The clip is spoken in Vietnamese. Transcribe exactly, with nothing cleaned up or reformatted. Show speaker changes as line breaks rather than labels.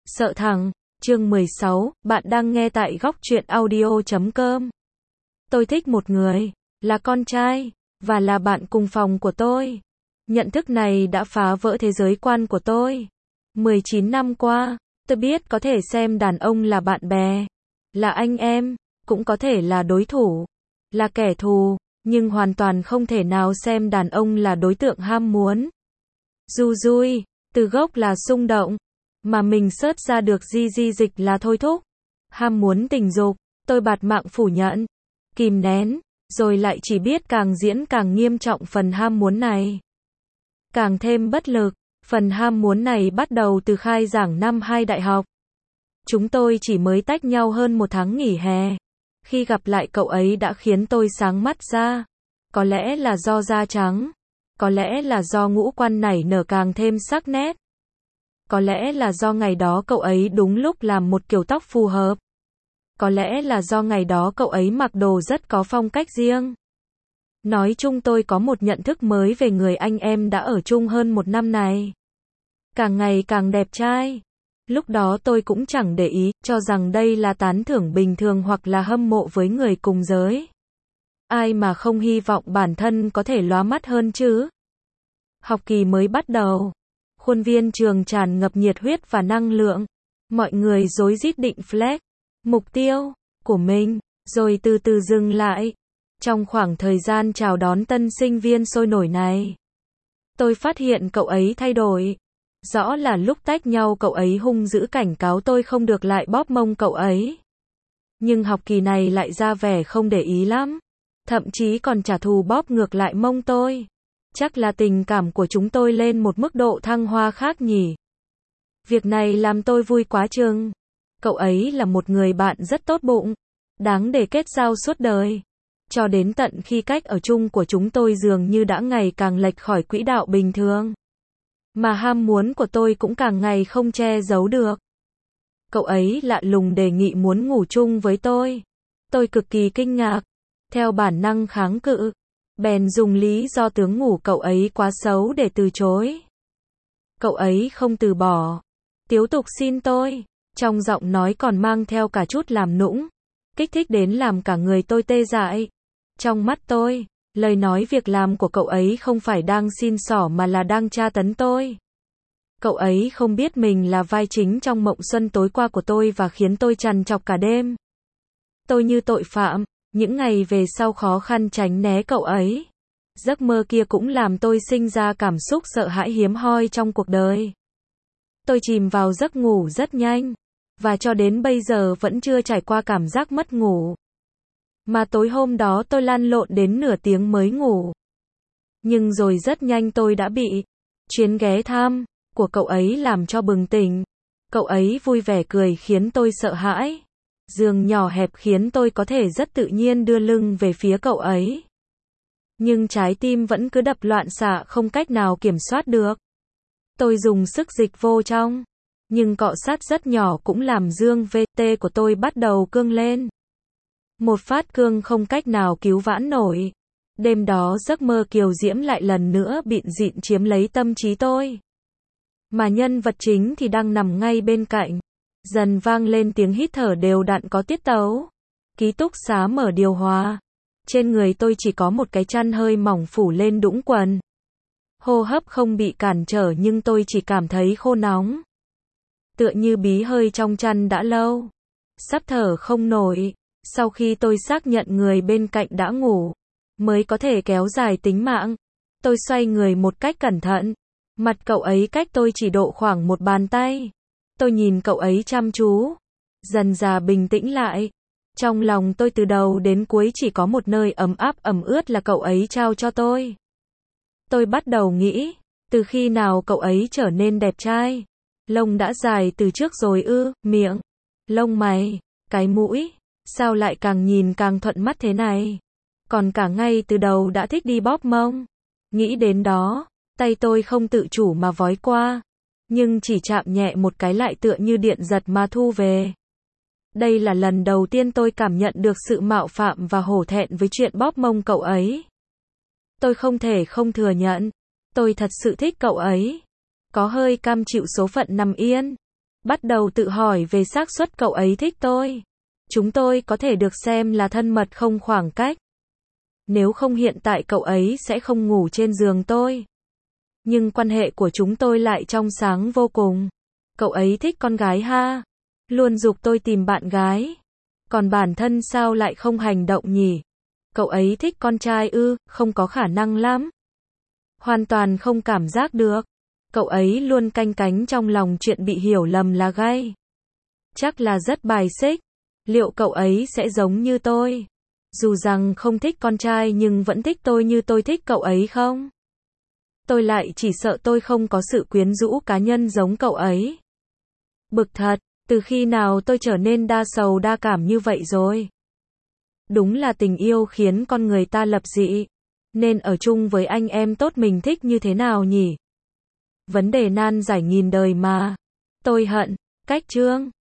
Sợ thằng, chương mười sáu, bạn đang nghe tại góc truyện audio chấm com. Tôi thích một người, là con trai, và là bạn cùng phòng của tôi. Nhận thức này đã phá vỡ thế giới quan của tôi. mười chín năm qua, tôi biết có thể xem đàn ông là bạn bè, là anh em, cũng có thể là đối thủ, là kẻ thù, nhưng hoàn toàn không thể nào xem đàn ông là đối tượng ham muốn. Du dui, từ gốc là xung động, mà mình search ra được di di dịch là thôi thúc. Ham muốn tình dục, tôi bạt mạng phủ nhận, kìm nén, rồi lại chỉ biết càng diễn càng nghiêm trọng phần ham muốn này. Càng thêm bất lực, phần ham muốn này bắt đầu từ khai giảng năm hai đại học. Chúng tôi chỉ mới tách nhau hơn một tháng nghỉ hè. Khi gặp lại cậu ấy đã khiến tôi sáng mắt ra. Có lẽ là do da trắng. Có lẽ là do ngũ quan nảy nở càng thêm sắc nét. Có lẽ là do ngày đó cậu ấy đúng lúc làm một kiểu tóc phù hợp. Có lẽ là do ngày đó cậu ấy mặc đồ rất có phong cách riêng. Nói chung tôi có một nhận thức mới về người anh em đã ở chung hơn một năm này. Càng ngày càng đẹp trai. Lúc đó tôi cũng chẳng để ý, cho rằng đây là tán thưởng bình thường hoặc là hâm mộ với người cùng giới. Ai mà không hy vọng bản thân có thể lóa mắt hơn chứ? Học kỳ mới bắt đầu. Khuôn viên trường tràn ngập nhiệt huyết và năng lượng. Mọi người rối rít định flex, mục tiêu của mình, rồi từ từ dừng lại. Trong khoảng thời gian chào đón tân sinh viên sôi nổi này, tôi phát hiện cậu ấy thay đổi. Rõ là lúc tách nhau cậu ấy hung dữ cảnh cáo tôi không được lại bóp mông cậu ấy. Nhưng học kỳ này lại ra vẻ không để ý lắm. Thậm chí còn trả thù bóp ngược lại mông tôi. Chắc là tình cảm của chúng tôi lên một mức độ thăng hoa khác nhỉ. Việc này làm tôi vui quá chừng. Cậu ấy là một người bạn rất tốt bụng, đáng để kết giao suốt đời. Cho đến tận khi cách ở chung của chúng tôi dường như đã ngày càng lệch khỏi quỹ đạo bình thường. Mà ham muốn của tôi cũng càng ngày không che giấu được. Cậu ấy lạ lùng đề nghị muốn ngủ chung với tôi. Tôi cực kỳ kinh ngạc. Theo bản năng kháng cự, bèn dùng lý do tướng ngủ cậu ấy quá xấu để từ chối. Cậu ấy không từ bỏ. Tiếp tục xin tôi. Trong giọng nói còn mang theo cả chút làm nũng. Kích thích đến làm cả người tôi tê dại. Trong mắt tôi, lời nói việc làm của cậu ấy không phải đang xin xỏ mà là đang tra tấn tôi. Cậu ấy không biết mình là vai chính trong mộng xuân tối qua của tôi và khiến tôi trằn trọc cả đêm. Tôi như tội phạm, những ngày về sau khó khăn tránh né cậu ấy. Giấc mơ kia cũng làm tôi sinh ra cảm xúc sợ hãi hiếm hoi trong cuộc đời. Tôi chìm vào giấc ngủ rất nhanh, và cho đến bây giờ vẫn chưa trải qua cảm giác mất ngủ. Mà tối hôm đó tôi lăn lộn đến nửa tiếng mới ngủ. Nhưng rồi rất nhanh tôi đã bị chuyến ghé thăm của cậu ấy làm cho bừng tỉnh. Cậu ấy vui vẻ cười khiến tôi sợ hãi. Giường nhỏ hẹp khiến tôi có thể rất tự nhiên đưa lưng về phía cậu ấy. Nhưng trái tim vẫn cứ đập loạn xạ không cách nào kiểm soát được. Tôi dùng sức dịch vô trong. Nhưng cọ sát rất nhỏ cũng làm dương vê tê của tôi bắt đầu cương lên. Một phát cương không cách nào cứu vãn nổi. Đêm đó giấc mơ kiều diễm lại lần nữa bịn dịn chiếm lấy tâm trí tôi. Mà nhân vật chính thì đang nằm ngay bên cạnh. Dần vang lên tiếng hít thở đều đặn có tiết tấu. Ký túc xá mở điều hòa. Trên người tôi chỉ có một cái chăn hơi mỏng phủ lên đũng quần. Hô hấp không bị cản trở nhưng tôi chỉ cảm thấy khô nóng. Tựa như bí hơi trong chăn đã lâu. Sắp thở không nổi. Sau khi tôi xác nhận người bên cạnh đã ngủ, mới có thể kéo dài tính mạng. Tôi xoay người một cách cẩn thận. Mặt cậu ấy cách tôi chỉ độ khoảng một bàn tay. Tôi nhìn cậu ấy chăm chú. Dần dà bình tĩnh lại. Trong lòng tôi từ đầu đến cuối chỉ có một nơi ấm áp ẩm ướt là cậu ấy trao cho tôi. Tôi bắt đầu nghĩ, từ khi nào cậu ấy trở nên đẹp trai? Lông đã dài từ trước rồi ư, miệng, lông mày, cái mũi, sao lại càng nhìn càng thuận mắt thế này? Còn cả ngay từ đầu đã thích đi bóp mông. Nghĩ đến đó, tay tôi không tự chủ mà vói qua. Nhưng chỉ chạm nhẹ một cái lại tựa như điện giật mà thu về. Đây là lần đầu tiên tôi cảm nhận được sự mạo phạm và hổ thẹn với chuyện bóp mông cậu ấy. Tôi không thể không thừa nhận. Tôi thật sự thích cậu ấy. Có hơi cam chịu số phận nằm yên. bắt đầu tự hỏi về xác suất cậu ấy thích tôi. Chúng tôi có thể được xem là thân mật không khoảng cách. Nếu không hiện tại cậu ấy sẽ không ngủ trên giường tôi. Nhưng quan hệ của chúng tôi lại trong sáng vô cùng. Cậu ấy thích con gái ha. Luôn giục tôi tìm bạn gái. Còn bản thân sao lại không hành động nhỉ? Cậu ấy thích con trai ư, không có khả năng lắm. Hoàn toàn không cảm giác được. Cậu ấy luôn canh cánh trong lòng chuyện bị hiểu lầm là gay. Chắc là rất bài xích. Liệu cậu ấy sẽ giống như tôi? Dù rằng không thích con trai nhưng vẫn thích tôi như tôi thích cậu ấy không? Tôi lại chỉ sợ tôi không có sự quyến rũ cá nhân giống cậu ấy. Bực thật, từ khi nào tôi trở nên đa sầu đa cảm như vậy rồi? Đúng là tình yêu khiến con người ta lập dị. Nên ở chung với anh em tốt mình thích như thế nào nhỉ? Vấn đề nan giải nghìn đời mà. Tôi hận. Cách chương